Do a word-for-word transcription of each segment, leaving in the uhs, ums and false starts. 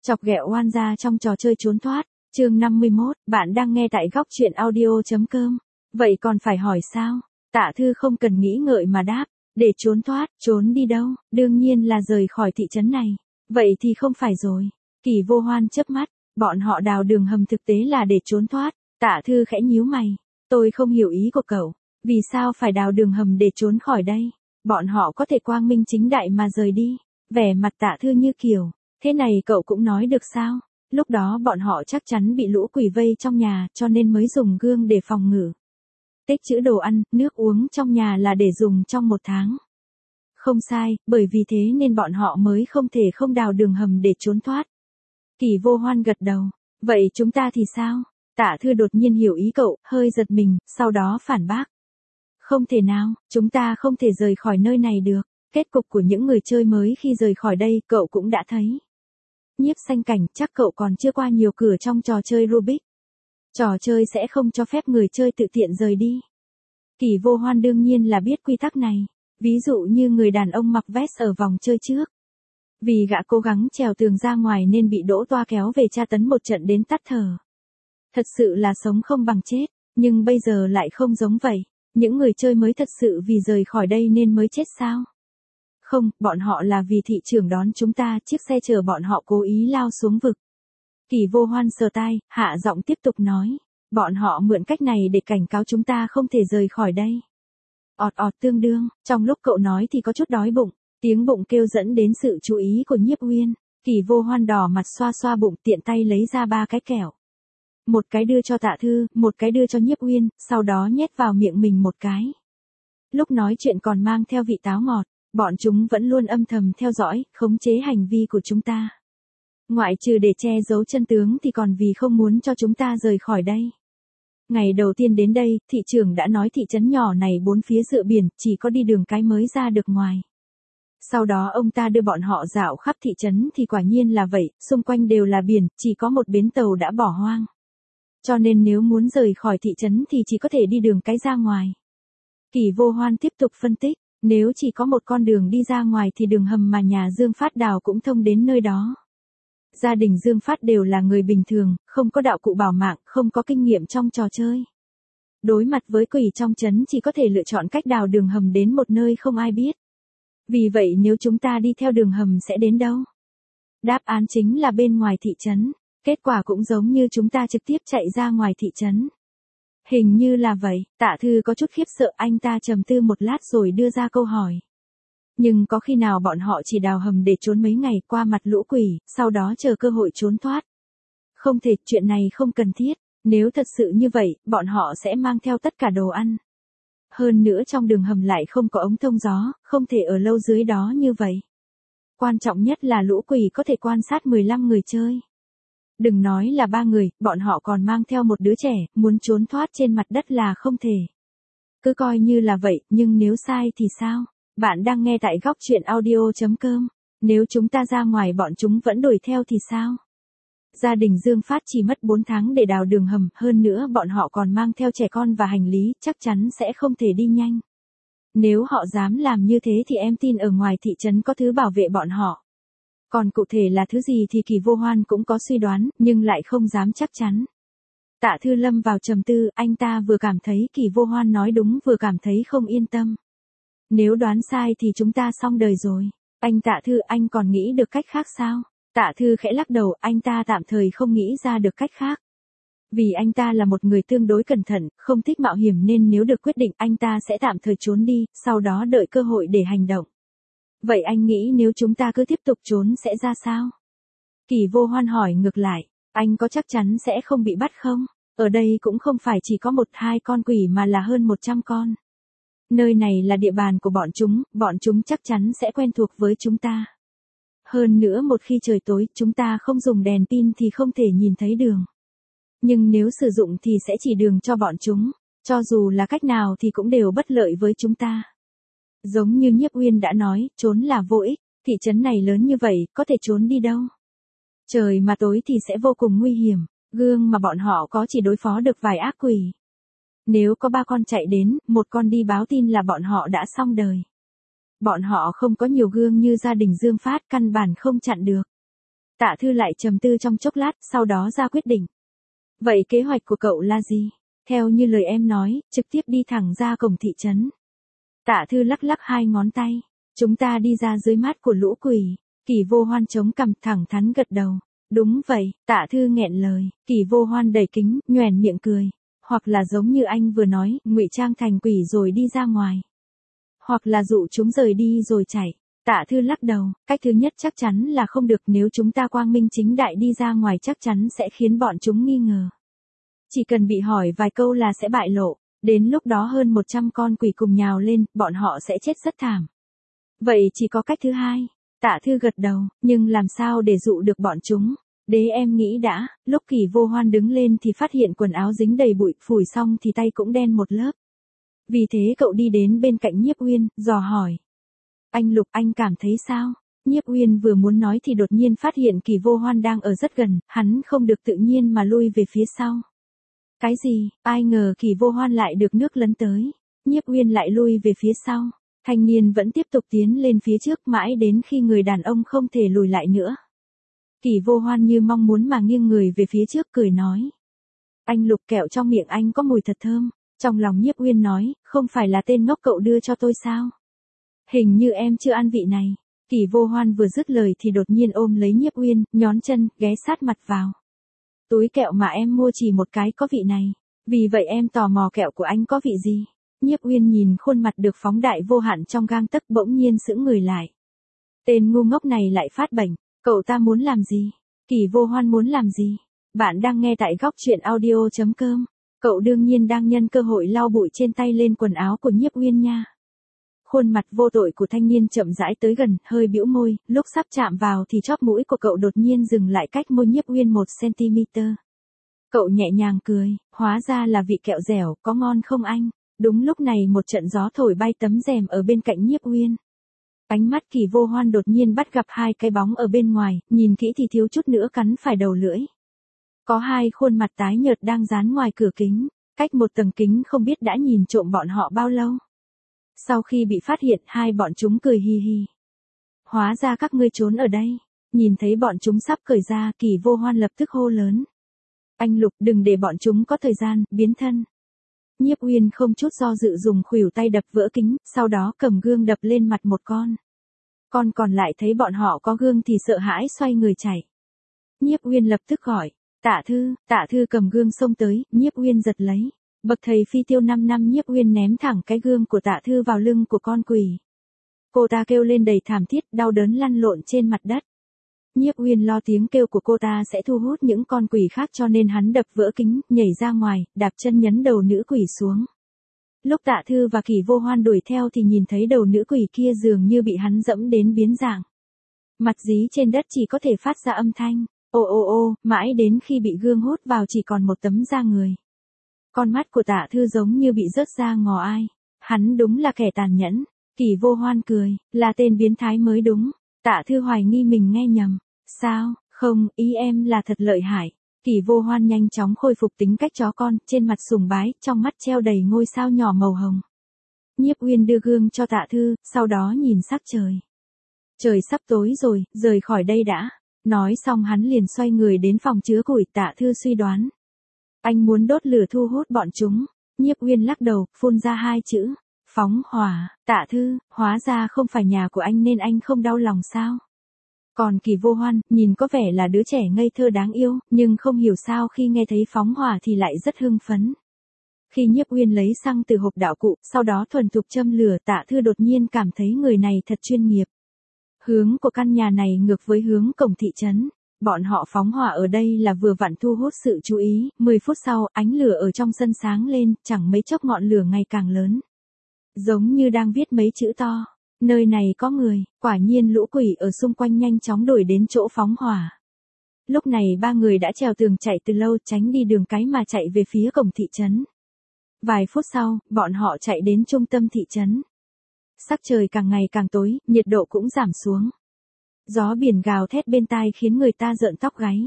Chọc ghẹo oan gia trong trò chơi trốn thoát, chương năm mươi mốt, bạn đang nghe tại góc truyện audio.com. Vậy còn phải hỏi sao? Tạ Thư không cần nghĩ ngợi mà đáp, để trốn thoát, trốn đi đâu, đương nhiên là rời khỏi thị trấn này. Vậy thì không phải rồi. Kỳ Vô Hoan chớp mắt, bọn họ đào đường hầm thực tế là để trốn thoát. Tạ Thư khẽ nhíu mày, tôi không hiểu ý của cậu, vì sao phải đào đường hầm để trốn khỏi đây? Bọn họ có thể quang minh chính đại mà rời đi. Vẻ mặt Tạ Thư như kiểu, thế này cậu cũng nói được sao? Lúc đó bọn họ chắc chắn bị lũ quỷ vây trong nhà cho nên mới dùng gương để phòng ngự. Tích trữ đồ ăn, nước uống trong nhà là để dùng trong một tháng. Không sai, bởi vì thế nên bọn họ mới không thể không đào đường hầm để trốn thoát. Kỳ Vô Hoan gật đầu, vậy chúng ta thì sao? Tạ Thư đột nhiên hiểu ý cậu, hơi giật mình, sau đó phản bác. Không thể nào, chúng ta không thể rời khỏi nơi này được. Kết cục của những người chơi mới khi rời khỏi đây cậu cũng đã thấy. Nhiếp Xanh Cảnh, chắc cậu còn chưa qua nhiều cửa trong trò chơi Rubik. Trò chơi sẽ không cho phép người chơi tự tiện rời đi. Kỳ Vô Hoan đương nhiên là biết quy tắc này. Ví dụ như người đàn ông mặc vest ở vòng chơi trước. Vì gã cố gắng trèo tường ra ngoài nên bị Đỗ Toa kéo về tra tấn một trận đến tắt thở. Thật sự là sống không bằng chết, nhưng bây giờ lại không giống vậy. Những người chơi mới thật sự vì rời khỏi đây nên mới chết sao? Không, bọn họ là vì thị trưởng đón chúng ta, chiếc xe chở bọn họ cố ý lao xuống vực. Kỳ Vô Hoan sờ tai, hạ giọng tiếp tục nói. Bọn họ mượn cách này để cảnh cáo chúng ta không thể rời khỏi đây. Ọt ọt tương đương, trong lúc cậu nói thì có chút đói bụng, tiếng bụng kêu dẫn đến sự chú ý của Nhiếp Uyên. Kỳ Vô Hoan đỏ mặt xoa xoa bụng, tiện tay lấy ra ba cái kẹo. Một cái đưa cho Tạ Thư, một cái đưa cho Nhiếp Uyên, sau đó nhét vào miệng mình một cái. Lúc nói chuyện còn mang theo vị táo ngọt, bọn chúng vẫn luôn âm thầm theo dõi, khống chế hành vi của chúng ta. Ngoại trừ để che giấu chân tướng thì còn vì không muốn cho chúng ta rời khỏi đây. Ngày đầu tiên đến đây, thị trưởng đã nói thị trấn nhỏ này bốn phía dựa biển, chỉ có đi đường cái mới ra được ngoài. Sau đó ông ta đưa bọn họ dạo khắp thị trấn thì quả nhiên là vậy, xung quanh đều là biển, chỉ có một bến tàu đã bỏ hoang. Cho nên nếu muốn rời khỏi thị trấn thì chỉ có thể đi đường cái ra ngoài. Kỳ Vô Hoan tiếp tục phân tích, nếu chỉ có một con đường đi ra ngoài thì đường hầm mà nhà Dương Phát đào cũng thông đến nơi đó. Gia đình Dương Phát đều là người bình thường, không có đạo cụ bảo mạng, không có kinh nghiệm trong trò chơi. Đối mặt với quỷ trong trấn chỉ có thể lựa chọn cách đào đường hầm đến một nơi không ai biết. Vì vậy nếu chúng ta đi theo đường hầm sẽ đến đâu? Đáp án chính là bên ngoài thị trấn. Kết quả cũng giống như chúng ta trực tiếp chạy ra ngoài thị trấn. Hình như là vậy, Tạ Thư có chút khiếp sợ, anh ta trầm tư một lát rồi đưa ra câu hỏi. Nhưng có khi nào bọn họ chỉ đào hầm để trốn mấy ngày qua mặt lũ quỷ, sau đó chờ cơ hội trốn thoát? Không thể, chuyện này không cần thiết, nếu thật sự như vậy, bọn họ sẽ mang theo tất cả đồ ăn. Hơn nữa trong đường hầm lại không có ống thông gió, không thể ở lâu dưới đó như vậy. Quan trọng nhất là lũ quỷ có thể quan sát mười lăm người chơi. Đừng nói là ba người, bọn họ còn mang theo một đứa trẻ, muốn trốn thoát trên mặt đất là không thể. Cứ coi như là vậy, nhưng nếu sai thì sao? Bạn đang nghe tại góc truyện audio.com. Nếu chúng ta ra ngoài bọn chúng vẫn đuổi theo thì sao? Gia đình Dương Phát chỉ mất bốn tháng để đào đường hầm, hơn nữa bọn họ còn mang theo trẻ con và hành lý, chắc chắn sẽ không thể đi nhanh. Nếu họ dám làm như thế thì em tin ở ngoài thị trấn có thứ bảo vệ bọn họ. Còn cụ thể là thứ gì thì Kỳ Vô Hoan cũng có suy đoán, nhưng lại không dám chắc chắn. Tạ Thư lâm vào trầm tư, anh ta vừa cảm thấy Kỳ Vô Hoan nói đúng vừa cảm thấy không yên tâm. Nếu đoán sai thì chúng ta xong đời rồi. Anh Tạ Thư, anh còn nghĩ được cách khác sao? Tạ Thư khẽ lắc đầu, anh ta tạm thời không nghĩ ra được cách khác. Vì anh ta là một người tương đối cẩn thận, không thích mạo hiểm nên nếu được quyết định anh ta sẽ tạm thời trốn đi, sau đó đợi cơ hội để hành động. Vậy anh nghĩ nếu chúng ta cứ tiếp tục trốn sẽ ra sao? Kỳ Vô Hoan hỏi ngược lại, anh có chắc chắn sẽ không bị bắt không? Ở đây cũng không phải chỉ có một hai con quỷ mà là hơn một trăm con. Nơi này là địa bàn của bọn chúng, bọn chúng chắc chắn sẽ quen thuộc với chúng ta. Hơn nữa một khi trời tối, chúng ta không dùng đèn pin thì không thể nhìn thấy đường. Nhưng nếu sử dụng thì sẽ chỉ đường cho bọn chúng, cho dù là cách nào thì cũng đều bất lợi với chúng ta. Giống như Nhiếp Uyên đã nói, trốn là vô ích, thị trấn này lớn như vậy, có thể trốn đi đâu? Trời mà tối thì sẽ vô cùng nguy hiểm, gương mà bọn họ có chỉ đối phó được vài ác quỷ. Nếu có ba con chạy đến, một con đi báo tin là bọn họ đã xong đời. Bọn họ không có nhiều gương như gia đình Dương Phát, căn bản không chặn được. Tạ Thư lại trầm tư trong chốc lát, sau đó ra quyết định. Vậy kế hoạch của cậu là gì? Theo như lời em nói, trực tiếp đi thẳng ra cổng thị trấn. Tạ Thư lắc lắc hai ngón tay. Chúng ta đi ra dưới mát của lũ quỷ. Kỳ Vô Hoan chống cằm thẳng thắn gật đầu. Đúng vậy, Tạ Thư nghẹn lời. Kỳ Vô Hoan đầy kính, nhoẻn miệng cười. Hoặc là giống như anh vừa nói, ngụy trang thành quỷ rồi đi ra ngoài. Hoặc là dụ chúng rời đi rồi chạy. Tạ Thư lắc đầu, cách thứ nhất chắc chắn là không được, nếu chúng ta quang minh chính đại đi ra ngoài chắc chắn sẽ khiến bọn chúng nghi ngờ. Chỉ cần bị hỏi vài câu là sẽ bại lộ, đến lúc đó hơn một trăm con quỷ cùng nhào lên, bọn họ sẽ chết rất thảm. Vậy chỉ có cách thứ hai. Tạ Thư gật đầu, nhưng làm sao để dụ được bọn chúng? Đế em nghĩ đã. Lúc Kỳ Vô Hoan đứng lên thì phát hiện quần áo dính đầy bụi, phủi xong thì tay cũng đen một lớp. Vì thế cậu đi đến bên cạnh Nhiếp Uyên, dò hỏi. Anh Lục, anh cảm thấy sao? Nhiếp Uyên vừa muốn nói thì đột nhiên phát hiện Kỳ Vô Hoan đang ở rất gần, hắn không được tự nhiên mà lui về phía sau. Cái gì? Ai ngờ Kỳ Vô Hoan lại được nước lấn tới. Nhiếp Uyên lại lui về phía sau. Thanh niên vẫn tiếp tục tiến lên phía trước mãi đến khi người đàn ông không thể lùi lại nữa. Kỳ Vô Hoan như mong muốn mà nghiêng người về phía trước cười nói. Anh Lục, kẹo trong miệng anh có mùi thật thơm. Trong lòng Nhiếp Uyên nói, không phải là tên ngốc cậu đưa cho tôi sao? Hình như em chưa ăn vị này. Kỳ Vô Hoan vừa dứt lời thì đột nhiên ôm lấy Nhiếp Uyên, nhón chân, ghé sát mặt vào. Túi kẹo mà em mua chỉ một cái có vị này. Vì vậy em tò mò kẹo của anh có vị gì? Nhiếp Uyên nhìn khuôn mặt được phóng đại vô hạn trong gang tấc bỗng nhiên sững người lại. Tên ngu ngốc này lại phát bệnh. Cậu ta muốn làm gì? Kỳ Vô Hoan muốn làm gì? Bạn đang nghe tại góc truyện audio chấm com. Cậu đương nhiên đang nhân cơ hội lau bụi trên tay lên quần áo của Nhiếp Uyên nha. Khuôn mặt vô tội của thanh niên chậm rãi tới gần, hơi bĩu môi, lúc sắp chạm vào thì chóp mũi của cậu đột nhiên dừng lại cách môi Nhiếp Uyên một xăng-ti-mét. Cậu nhẹ nhàng cười, hóa ra là vị kẹo dẻo, có ngon không anh? Đúng lúc này một trận gió thổi bay tấm rèm ở bên cạnh Nhiếp Uyên. Ánh mắt Kỳ Vô Hoan đột nhiên bắt gặp hai cái bóng ở bên ngoài, nhìn kỹ thì thiếu chút nữa cắn phải đầu lưỡi. Có hai khuôn mặt tái nhợt đang dán ngoài cửa kính, cách một tầng kính không biết đã nhìn trộm bọn họ bao lâu. Sau khi bị phát hiện, hai bọn chúng cười hi hi. Hóa ra các ngươi trốn ở đây. Nhìn thấy bọn chúng sắp cởi ra, Kỳ Vô Hoan lập tức hô lớn. Anh Lục, đừng để bọn chúng có thời gian, biến thân. Nhiếp Uyên không chút do dự dùng khuỷu tay đập vỡ kính, sau đó cầm gương đập lên mặt một con. Con còn lại thấy bọn họ có gương thì sợ hãi xoay người chạy. Nhiếp Uyên lập tức gọi. Tạ Thư. Tạ Thư cầm gương xông tới, Nhiếp Uyên giật lấy. Bậc thầy phi tiêu năm năm Nhiếp Uyên ném thẳng cái gương của Tạ Thư vào lưng của con quỷ. Cô ta kêu lên đầy thảm thiết, đau đớn lăn lộn trên mặt đất. Nhiếp Uyên lo tiếng kêu của cô ta sẽ thu hút những con quỷ khác cho nên hắn đập vỡ kính, nhảy ra ngoài, đạp chân nhấn đầu nữ quỷ xuống. Lúc Tạ Thư và Kỳ Vô Hoan đuổi theo thì nhìn thấy đầu nữ quỷ kia dường như bị hắn dẫm đến biến dạng. Mặt dí trên đất chỉ có thể phát ra âm thanh. Ô ô ô, mãi đến khi bị gương hút vào chỉ còn một tấm da người. Con mắt của Tạ Thư giống như bị rớt ra ngò ai. Hắn đúng là kẻ tàn nhẫn. Kỳ Vô Hoan cười, là tên biến thái mới đúng. Tạ Thư hoài nghi mình nghe nhầm. Sao, không, ý em là thật lợi hại. Kỳ Vô Hoan nhanh chóng khôi phục tính cách chó con, trên mặt sùng bái, trong mắt treo đầy ngôi sao nhỏ màu hồng. Nhiếp Uyên đưa gương cho Tạ Thư, sau đó nhìn sắc trời. Trời sắp tối rồi, rời khỏi đây đã. Nói xong hắn liền xoay người đến phòng chứa củi. Tạ Thư suy đoán. Anh muốn đốt lửa thu hút bọn chúng. Nhiếp Uyên lắc đầu, phun ra hai chữ. Phóng hỏa. Tạ Thư, hóa ra không phải nhà của anh nên anh không đau lòng sao? Còn Kỳ Vô Hoan, nhìn có vẻ là đứa trẻ ngây thơ đáng yêu, nhưng không hiểu sao khi nghe thấy phóng hỏa thì lại rất hưng phấn. Khi Nhiếp Uyên lấy xăng từ hộp đạo cụ, sau đó thuần thục châm lửa, Tạ Thư đột nhiên cảm thấy người này thật chuyên nghiệp. Hướng của căn nhà này ngược với hướng cổng thị trấn. Bọn họ phóng hỏa ở đây là vừa vặn thu hút sự chú ý. mười phút sau, ánh lửa ở trong sân sáng lên, chẳng mấy chốc ngọn lửa ngày càng lớn. Giống như đang viết mấy chữ to. Nơi này có người, quả nhiên lũ quỷ ở xung quanh nhanh chóng đuổi đến chỗ phóng hỏa. Lúc này ba người đã trèo tường chạy từ lâu tránh đi đường cái mà chạy về phía cổng thị trấn. Vài phút sau, bọn họ chạy đến trung tâm thị trấn. Sắc trời càng ngày càng tối, nhiệt độ cũng giảm xuống. Gió biển gào thét bên tai khiến người ta rợn tóc gáy.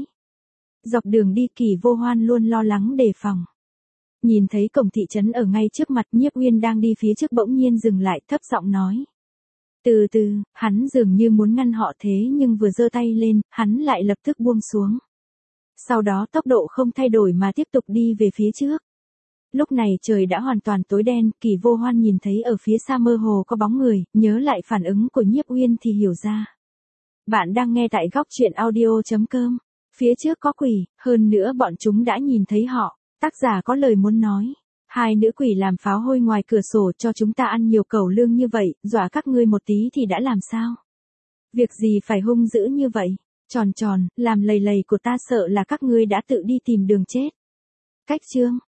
Dọc đường đi Kỳ Vô Hoan luôn lo lắng đề phòng. Nhìn thấy cổng thị trấn ở ngay trước mặt, Nhiếp Uyên đang đi phía trước bỗng nhiên dừng lại thấp giọng nói. Từ từ, hắn dường như muốn ngăn họ thế nhưng vừa giơ tay lên, hắn lại lập tức buông xuống. Sau đó tốc độ không thay đổi mà tiếp tục đi về phía trước. Lúc này trời đã hoàn toàn tối đen, Kỳ Vô Hoan nhìn thấy ở phía xa mơ hồ có bóng người, nhớ lại phản ứng của Nhiếp Uyên thì hiểu ra. Bạn đang nghe tại góc truyện audio chấm com. Phía trước có quỷ, hơn nữa bọn chúng đã nhìn thấy họ. Tác giả có lời muốn nói. Hai nữ quỷ làm pháo hôi ngoài cửa sổ cho chúng ta ăn nhiều cẩu lương như vậy, dọa các ngươi một tí thì đã làm sao? Việc gì phải hung dữ như vậy? Tròn tròn, làm lầy lầy của ta sợ là các ngươi đã tự đi tìm đường chết. Cách chương.